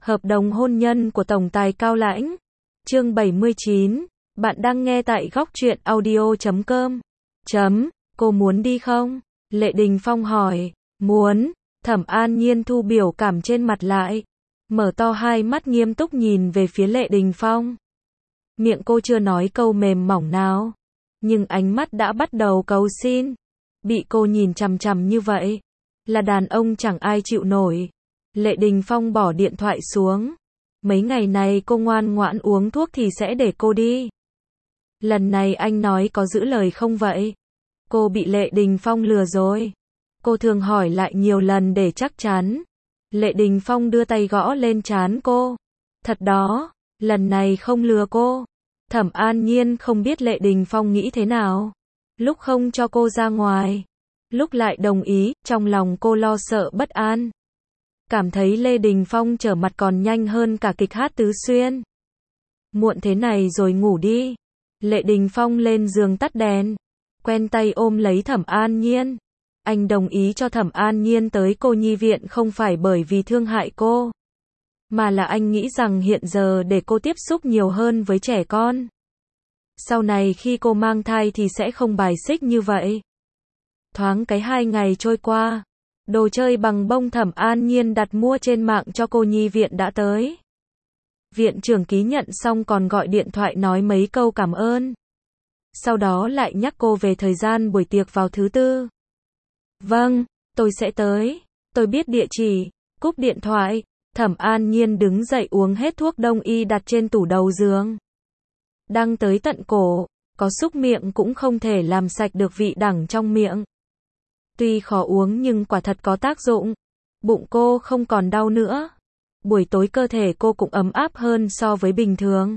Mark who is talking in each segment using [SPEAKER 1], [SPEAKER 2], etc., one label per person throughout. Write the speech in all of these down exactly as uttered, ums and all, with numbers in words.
[SPEAKER 1] Hợp đồng hôn nhân của tổng tài Cao Lãnh. Chương bảy mươi chín. Bạn đang nghe tại góc truyện audio chấm com. Chấm, cô muốn đi không? Lệ Đình Phong hỏi. Muốn. Thẩm An Nhiên thu biểu cảm trên mặt lại. Mở to hai mắt nghiêm túc nhìn về phía Lệ Đình Phong. Miệng cô chưa nói câu mềm mỏng nào. Nhưng ánh mắt đã bắt đầu cầu xin. Bị cô nhìn chằm chằm như vậy. Là đàn ông chẳng ai chịu nổi. Lệ Đình Phong bỏ điện thoại xuống. Mấy ngày này cô ngoan ngoãn uống thuốc thì sẽ để cô đi. Lần này anh nói có giữ lời không vậy? Cô bị Lệ Đình Phong lừa rồi. Cô thường hỏi lại nhiều lần để chắc chắn. Lệ Đình Phong đưa tay gõ lên trán cô. Thật đó, lần này không lừa cô. Thẩm An Nhiên không biết Lệ Đình Phong nghĩ thế nào. Lúc không cho cô ra ngoài, lúc lại đồng ý, trong lòng cô lo sợ bất an. Cảm thấy Lê Đình Phong trở mặt còn nhanh hơn cả kịch hát tứ xuyên. Muộn thế này rồi ngủ đi. Lệ Đình Phong lên giường tắt đèn. Quen tay ôm lấy Thẩm An Nhiên. Anh đồng ý cho Thẩm An Nhiên tới cô nhi viện không phải bởi vì thương hại cô. Mà là anh nghĩ rằng hiện giờ để cô tiếp xúc nhiều hơn với trẻ con. Sau này khi cô mang thai thì sẽ không bài xích như vậy. Thoáng cái hai ngày trôi qua. Đồ chơi bằng bông Thẩm An Nhiên đặt mua trên mạng cho cô nhi viện đã tới. Viện trưởng ký nhận xong còn gọi điện thoại nói mấy câu cảm ơn. Sau đó lại nhắc cô về thời gian buổi tiệc vào thứ tư. Vâng, tôi sẽ tới. Tôi biết địa chỉ. Cúp điện thoại. Thẩm An Nhiên đứng dậy uống hết thuốc đông y đặt trên tủ đầu giường. Đang tới tận cổ. Có xúc miệng cũng không thể làm sạch được vị đắng trong miệng. Tuy khó uống nhưng quả thật có tác dụng. Bụng cô không còn đau nữa. Buổi tối cơ thể cô cũng ấm áp hơn so với bình thường.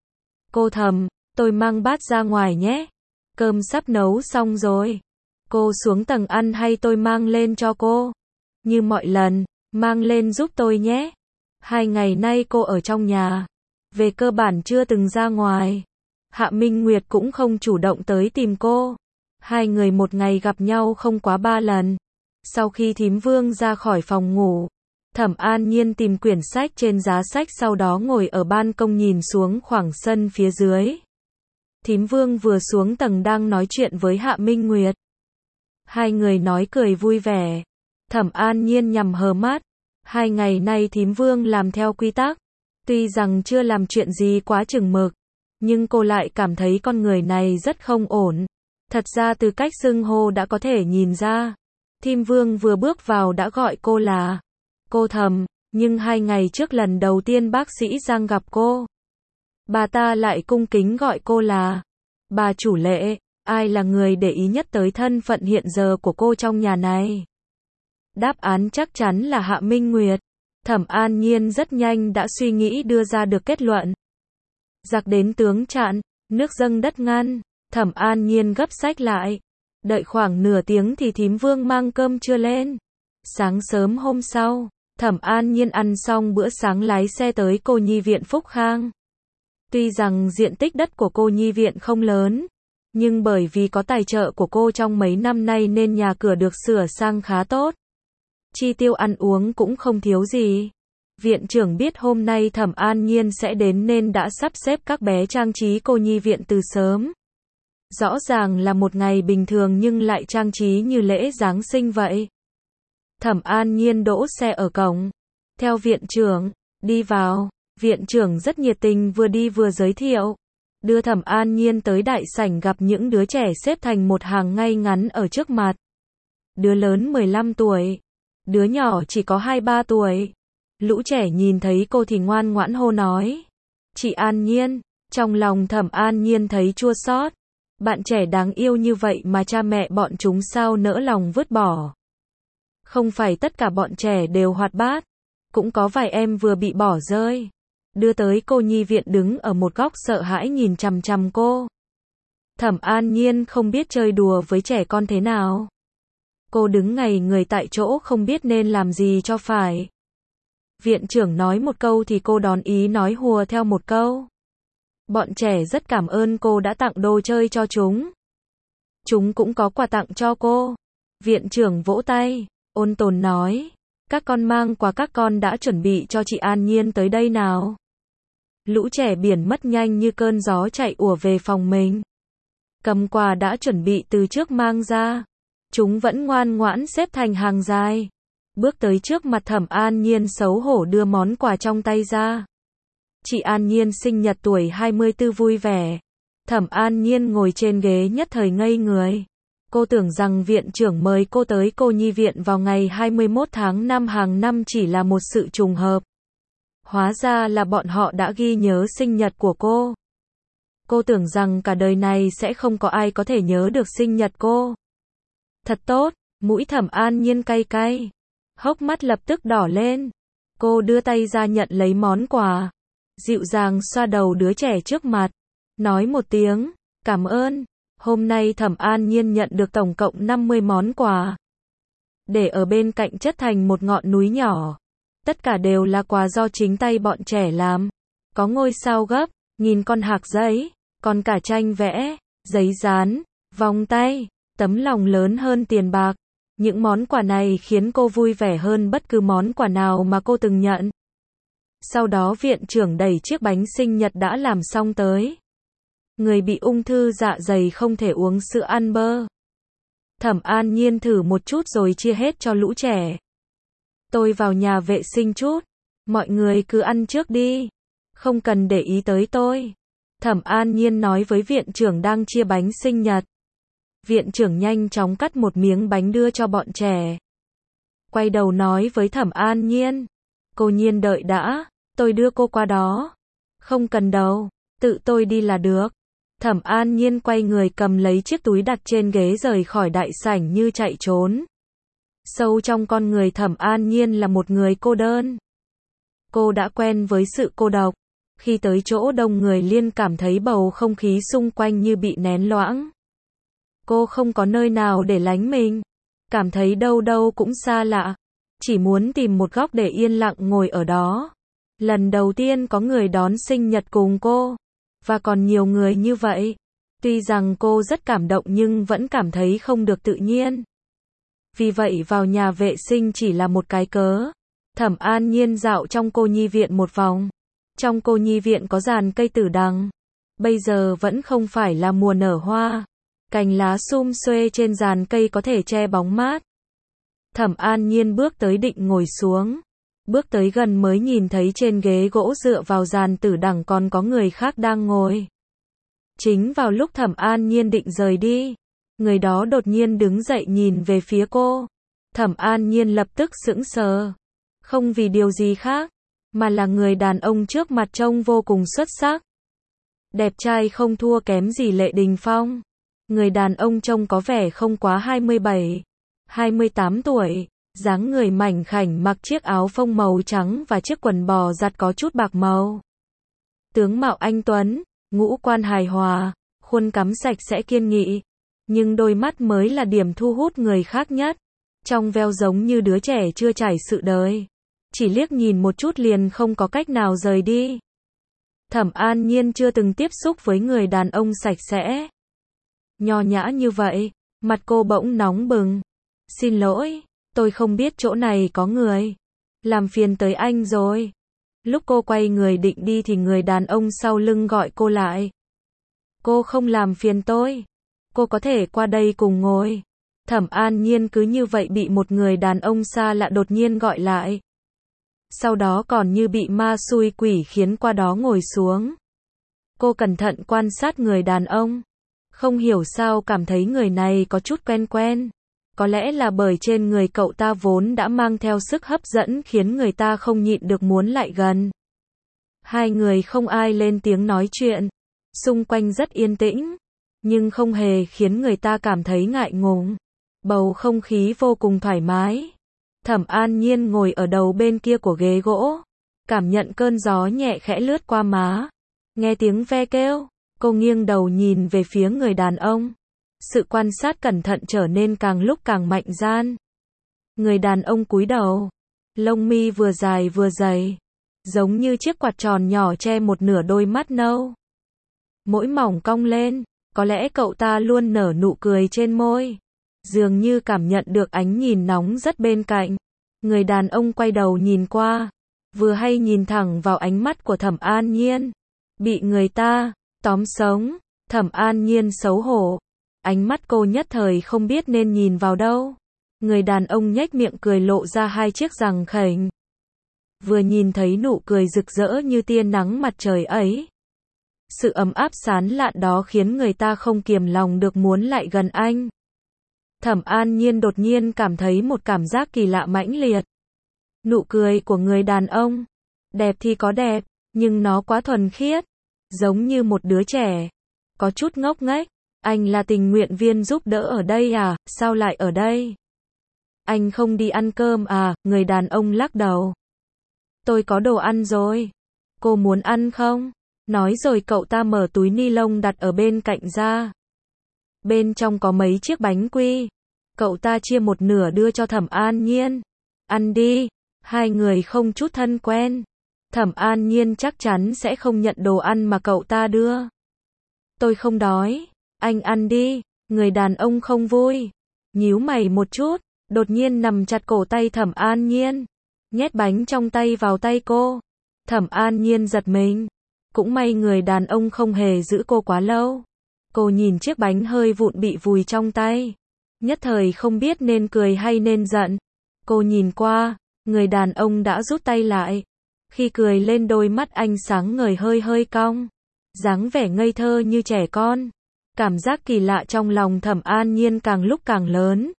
[SPEAKER 1] Cô Thẩm, tôi mang bát ra ngoài nhé. Cơm sắp nấu xong rồi. Cô xuống tầng ăn hay tôi mang lên cho cô? Như mọi lần, mang lên giúp tôi nhé. Hai ngày nay cô ở trong nhà. Về cơ bản chưa từng ra ngoài. Hạ Minh Nguyệt cũng không chủ động tới tìm cô. Hai người một ngày gặp nhau không quá ba lần. Sau khi Thím Vương ra khỏi phòng ngủ, Thẩm An Nhiên tìm quyển sách trên giá sách sau đó ngồi ở ban công nhìn xuống khoảng sân phía dưới. Thím Vương vừa xuống tầng đang nói chuyện với Hạ Minh Nguyệt. Hai người nói cười vui vẻ. Thẩm An Nhiên nhắm hờ mắt. Hai ngày nay Thím Vương làm theo quy tắc. Tuy rằng chưa làm chuyện gì quá chừng mực, nhưng cô lại cảm thấy con người này rất không ổn. Thật ra từ cách xưng hô đã có thể nhìn ra. Thím Vương vừa bước vào đã gọi cô là cô Thẩm, nhưng hai ngày trước lần đầu tiên bác sĩ Giang gặp cô, bà ta lại cung kính gọi cô là bà chủ Lệ. Ai là người để ý nhất tới thân phận hiện giờ của cô trong nhà này? Đáp án chắc chắn là Hạ Minh Nguyệt. Thẩm An Nhiên rất nhanh đã suy nghĩ đưa ra được kết luận. Giặc đến tướng chặn, nước dâng đất ngăn. Thẩm An Nhiên gấp sách lại. Đợi khoảng nửa tiếng thì Thím Vương mang cơm trưa lên. Sáng sớm hôm sau, Thẩm An Nhiên ăn xong bữa sáng lái xe tới cô nhi viện Phúc Khang. Tuy rằng diện tích đất của cô nhi viện không lớn, nhưng bởi vì có tài trợ của cô trong mấy năm nay nên nhà cửa được sửa sang khá tốt. Chi tiêu ăn uống cũng không thiếu gì. Viện trưởng biết hôm nay Thẩm An Nhiên sẽ đến nên đã sắp xếp các bé trang trí cô nhi viện từ sớm. Rõ ràng là một ngày bình thường nhưng lại trang trí như lễ Giáng sinh vậy. Thẩm An Nhiên đỗ xe ở cổng. Theo viện trưởng, đi vào. Viện trưởng rất nhiệt tình vừa đi vừa giới thiệu. Đưa Thẩm An Nhiên tới đại sảnh gặp những đứa trẻ xếp thành một hàng ngay ngắn ở trước mặt. Đứa lớn mười lăm tuổi. Đứa nhỏ chỉ có hai ba tuổi. Lũ trẻ nhìn thấy cô thì ngoan ngoãn hô nói. Chị An Nhiên. Trong lòng Thẩm An Nhiên thấy chua xót. Bạn trẻ đáng yêu như vậy mà cha mẹ bọn chúng sao nỡ lòng vứt bỏ. Không phải tất cả bọn trẻ đều hoạt bát. Cũng có vài em vừa bị bỏ rơi. Đưa tới cô nhi viện đứng ở một góc sợ hãi nhìn chằm chằm cô. Thẩm An Nhiên không biết chơi đùa với trẻ con thế nào. Cô đứng ngây người tại chỗ không biết nên làm gì cho phải. Viện trưởng nói một câu thì cô đón ý nói hùa theo một câu. Bọn trẻ rất cảm ơn cô đã tặng đồ chơi cho chúng. Chúng cũng có quà tặng cho cô. Viện trưởng vỗ tay, ôn tồn nói. Các con mang quà các con đã chuẩn bị cho chị An Nhiên tới đây nào. Lũ trẻ biển mất nhanh như cơn gió chạy ùa về phòng mình. Cầm quà đã chuẩn bị từ trước mang ra. Chúng vẫn ngoan ngoãn xếp thành hàng dài. Bước tới trước mặt Thẩm An Nhiên xấu hổ đưa món quà trong tay ra. Chị An Nhiên sinh nhật tuổi hai mươi tư vui vẻ. Thẩm An Nhiên ngồi trên ghế nhất thời ngây người. Cô tưởng rằng viện trưởng mời cô tới cô nhi viện vào ngày hai mươi mốt tháng năm hàng năm chỉ là một sự trùng hợp. Hóa ra là bọn họ đã ghi nhớ sinh nhật của cô. Cô tưởng rằng cả đời này sẽ không có ai có thể nhớ được sinh nhật cô. Thật tốt, mũi Thẩm An Nhiên cay cay. Hốc mắt lập tức đỏ lên. Cô đưa tay ra nhận lấy món quà. Dịu dàng xoa đầu đứa trẻ trước mặt. Nói một tiếng, cảm ơn. Hôm nay Thẩm An Nhiên nhận được tổng cộng năm mươi món quà. Để ở bên cạnh chất thành một ngọn núi nhỏ. Tất cả đều là quà do chính tay bọn trẻ làm. Có ngôi sao gấp, nghìn con hạc giấy, còn cả tranh vẽ, giấy dán, vòng tay, tấm lòng lớn hơn tiền bạc. Những món quà này khiến cô vui vẻ hơn bất cứ món quà nào mà cô từng nhận. Sau đó viện trưởng đẩy chiếc bánh sinh nhật đã làm xong tới. Người bị ung thư dạ dày không thể uống sữa ăn bơ. Thẩm An Nhiên thử một chút rồi chia hết cho lũ trẻ. Tôi vào nhà vệ sinh chút. Mọi người cứ ăn trước đi. Không cần để ý tới tôi. Thẩm An Nhiên nói với viện trưởng đang chia bánh sinh nhật. Viện trưởng nhanh chóng cắt một miếng bánh đưa cho bọn trẻ. Quay đầu nói với Thẩm An Nhiên. Cô Nhiên đợi đã, tôi đưa cô qua đó. Không cần đâu, tự tôi đi là được. Thẩm An Nhiên quay người cầm lấy chiếc túi đặt trên ghế rời khỏi đại sảnh như chạy trốn. Sâu trong con người Thẩm An Nhiên là một người cô đơn. Cô đã quen với sự cô độc. Khi tới chỗ đông người liên cảm thấy bầu không khí xung quanh như bị nén loãng. Cô không có nơi nào để lánh mình. Cảm thấy đâu đâu cũng xa lạ. Chỉ muốn tìm một góc để yên lặng ngồi ở đó. Lần đầu tiên có người đón sinh nhật cùng cô. Và còn nhiều người như vậy. Tuy rằng cô rất cảm động nhưng vẫn cảm thấy không được tự nhiên. Vì vậy vào nhà vệ sinh chỉ là một cái cớ. Thẩm An Nhiên dạo trong cô nhi viện một vòng. Trong cô nhi viện có giàn cây tử đằng. Bây giờ vẫn không phải là mùa nở hoa. Cành lá sum xuê trên giàn cây có thể che bóng mát. Thẩm An Nhiên bước tới định ngồi xuống. Bước tới gần mới nhìn thấy trên ghế gỗ dựa vào giàn tử đằng còn có người khác đang ngồi. Chính vào lúc Thẩm An Nhiên định rời đi, người đó đột nhiên đứng dậy nhìn về phía cô. Thẩm An Nhiên lập tức sững sờ. Không vì điều gì khác, mà là người đàn ông trước mặt trông vô cùng xuất sắc. Đẹp trai không thua kém gì Lệ Đình Phong. Người đàn ông trông có vẻ không quá hai mươi bảy, hai mươi tám tuổi, dáng người mảnh khảnh mặc chiếc áo phông màu trắng và chiếc quần bò giặt có chút bạc màu. Tướng mạo anh tuấn, ngũ quan hài hòa, khuôn cắm sạch sẽ kiên nghị, nhưng đôi mắt mới là điểm thu hút người khác nhất. Trong veo giống như đứa trẻ chưa trải sự đời, chỉ liếc nhìn một chút liền không có cách nào rời đi. Thẩm An Nhiên chưa từng tiếp xúc với người đàn ông sạch sẽ, nho nhã như vậy, mặt cô bỗng nóng bừng. Xin lỗi, tôi không biết chỗ này có người. Làm phiền tới anh rồi. Lúc cô quay người định đi thì người đàn ông sau lưng gọi cô lại. Cô không làm phiền tôi. Cô có thể qua đây cùng ngồi. Thẩm An Nhiên cứ như vậy bị một người đàn ông xa lạ đột nhiên gọi lại. Sau đó còn như bị ma xui quỷ khiến qua đó ngồi xuống. Cô cẩn thận quan sát người đàn ông. Không hiểu sao cảm thấy người này có chút quen quen. Có lẽ là bởi trên người cậu ta vốn đã mang theo sức hấp dẫn khiến người ta không nhịn được muốn lại gần. Hai người không ai lên tiếng nói chuyện. Xung quanh rất yên tĩnh. Nhưng không hề khiến người ta cảm thấy ngại ngùng. Bầu không khí vô cùng thoải mái. Thẩm An Nhiên ngồi ở đầu bên kia của ghế gỗ. Cảm nhận cơn gió nhẹ khẽ lướt qua má. Nghe tiếng ve kêu. Cô nghiêng đầu nhìn về phía người đàn ông. Sự quan sát cẩn thận trở nên càng lúc càng mạnh dạn. Người đàn ông cúi đầu. Lông mi vừa dài vừa dày. Giống như chiếc quạt tròn nhỏ che một nửa đôi mắt nâu. Mũi mỏng cong lên. Có lẽ cậu ta luôn nở nụ cười trên môi. Dường như cảm nhận được ánh nhìn nóng rất bên cạnh. Người đàn ông quay đầu nhìn qua, vừa hay nhìn thẳng vào ánh mắt của Thẩm An Nhiên. Bị người ta tóm sống, Thẩm An Nhiên xấu hổ. Ánh mắt cô nhất thời không biết nên nhìn vào đâu. Người đàn ông nhếch miệng cười lộ ra hai chiếc răng khểnh. Vừa nhìn thấy nụ cười rực rỡ như tia nắng mặt trời ấy, sự ấm áp sán lạn đó khiến người ta không kiềm lòng được muốn lại gần anh. Thẩm An Nhiên đột nhiên cảm thấy một cảm giác kỳ lạ mãnh liệt. Nụ cười của người đàn ông, đẹp thì có đẹp, nhưng nó quá thuần khiết, giống như một đứa trẻ, có chút ngốc nghếch. Anh là tình nguyện viên giúp đỡ ở đây à, sao lại ở đây? Anh không đi ăn cơm à? Người đàn ông lắc đầu. Tôi có đồ ăn rồi. Cô muốn ăn không? Nói rồi cậu ta mở túi ni lông đặt ở bên cạnh ra. Bên trong có mấy chiếc bánh quy. Cậu ta chia một nửa đưa cho Thẩm An Nhiên. Ăn đi. Hai người không chút thân quen. Thẩm An Nhiên chắc chắn sẽ không nhận đồ ăn mà cậu ta đưa. Tôi không đói. Anh ăn đi. Người đàn ông không vui, nhíu mày một chút, đột nhiên nằm chặt cổ tay Thẩm An Nhiên, nhét bánh trong tay vào tay cô. Thẩm An Nhiên giật mình. Cũng may người đàn ông không hề giữ cô quá lâu. Cô nhìn chiếc bánh hơi vụn bị vùi trong tay, nhất thời không biết nên cười hay nên giận. Cô nhìn qua, người đàn ông đã rút tay lại. Khi cười lên đôi mắt anh sáng ngời hơi hơi cong, dáng vẻ ngây thơ như trẻ con. Cảm giác kỳ lạ trong lòng Thẩm An Nhiên càng lúc càng lớn.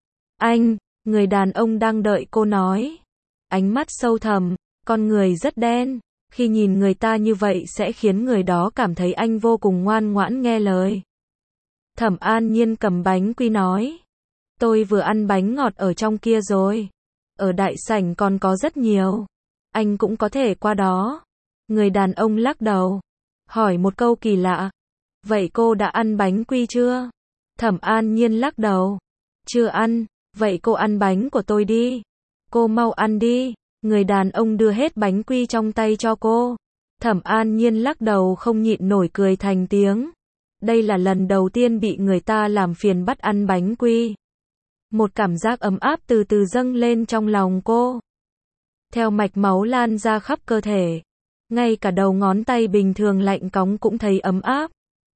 [SPEAKER 1] Anh, người đàn ông đang đợi cô nói. Ánh mắt sâu thẳm, con người rất đen. Khi nhìn người ta như vậy sẽ khiến người đó cảm thấy anh vô cùng ngoan ngoãn nghe lời. Thẩm An Nhiên cầm bánh quy nói. Tôi vừa ăn bánh ngọt ở trong kia rồi. Ở đại sảnh còn có rất nhiều. Anh cũng có thể qua đó. Người đàn ông lắc đầu, hỏi một câu kỳ lạ. Vậy cô đã ăn bánh quy chưa? Thẩm An Nhiên lắc đầu. Chưa ăn. Vậy cô ăn bánh của tôi đi. Cô mau ăn đi. Người đàn ông đưa hết bánh quy trong tay cho cô. Thẩm An Nhiên lắc đầu không nhịn nổi cười thành tiếng. Đây là lần đầu tiên bị người ta làm phiền bắt ăn bánh quy. Một cảm giác ấm áp từ từ dâng lên trong lòng cô. Theo mạch máu lan ra khắp cơ thể. Ngay cả đầu ngón tay bình thường lạnh cóng cũng thấy ấm áp.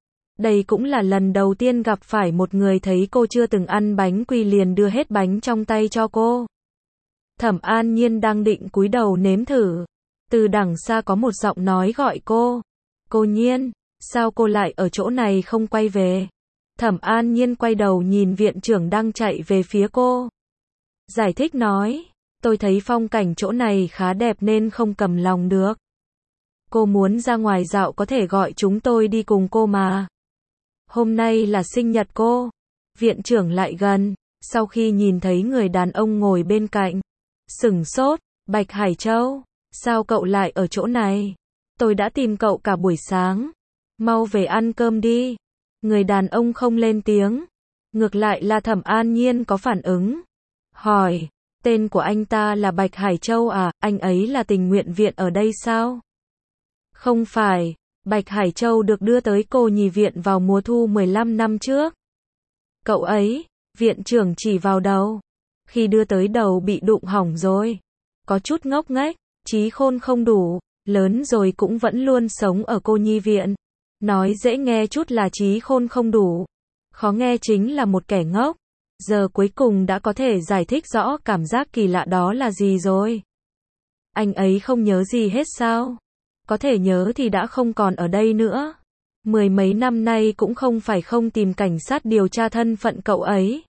[SPEAKER 1] Đây cũng là lần đầu tiên gặp phải một người thấy cô chưa từng ăn bánh quy liền đưa hết bánh trong tay cho cô. Thẩm An Nhiên đang định cúi đầu nếm thử. Từ đằng xa có một giọng nói gọi cô. Cô Nhiên, sao cô lại ở chỗ này không quay về? Thẩm An Nhiên quay đầu nhìn viện trưởng đang chạy về phía cô. Giải thích nói, tôi thấy phong cảnh chỗ này khá đẹp nên không cầm lòng được. Cô muốn ra ngoài dạo có thể gọi chúng tôi đi cùng cô mà. Hôm nay là sinh nhật cô. Viện trưởng lại gần, sau khi nhìn thấy người đàn ông ngồi bên cạnh. Sửng sốt, Bạch Hải Châu, sao cậu lại ở chỗ này? Tôi đã tìm cậu cả buổi sáng. Mau về ăn cơm đi. Người đàn ông không lên tiếng. Ngược lại là Thẩm An Nhiên có phản ứng. Hỏi, tên của anh ta là Bạch Hải Châu à, anh ấy là tình nguyện viện ở đây sao? Không phải, Bạch Hải Châu được đưa tới cô nhi viện vào mùa thu mười lăm năm trước. Cậu ấy, viện trưởng chỉ vào đầu. Khi đưa tới đầu bị đụng hỏng rồi. Có chút ngốc nghếch, trí khôn không đủ, lớn rồi cũng vẫn luôn sống ở cô nhi viện. Nói dễ nghe chút là trí khôn không đủ, khó nghe chính là một kẻ ngốc. Giờ cuối cùng đã có thể giải thích rõ cảm giác kỳ lạ đó là gì rồi. Anh ấy không nhớ gì hết sao? Có thể nhớ thì đã không còn ở đây nữa. Mười mấy năm nay cũng không phải không tìm cảnh sát điều tra thân phận cậu ấy.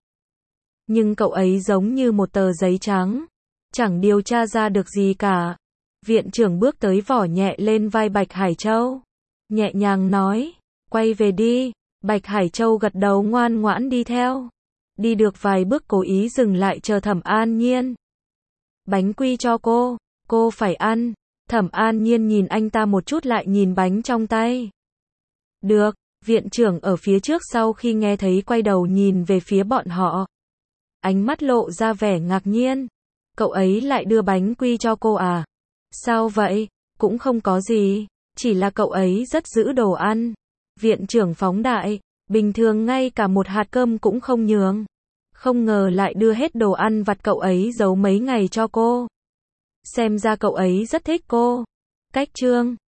[SPEAKER 1] Nhưng cậu ấy giống như một tờ giấy trắng, chẳng điều tra ra được gì cả. Viện trưởng bước tới vỏ nhẹ lên vai Bạch Hải Châu, nhẹ nhàng nói, quay về đi. Bạch Hải Châu gật đầu ngoan ngoãn đi theo. Đi được vài bước cố ý dừng lại chờ Thẩm An Nhiên. Bánh quy cho cô, cô phải ăn. Thẩm An Nhiên nhìn anh ta một chút lại nhìn bánh trong tay. Được, viện trưởng ở phía trước sau khi nghe thấy quay đầu nhìn về phía bọn họ. Ánh mắt lộ ra vẻ ngạc nhiên. Cậu ấy lại đưa bánh quy cho cô à? Sao vậy? Cũng không có gì, chỉ là cậu ấy rất giữ đồ ăn. Viện trưởng phóng đại, bình thường ngay cả một hạt cơm cũng không nhường. Không ngờ lại đưa hết đồ ăn vặt cậu ấy giấu mấy ngày cho cô. Xem ra cậu ấy rất thích cô. Cách chương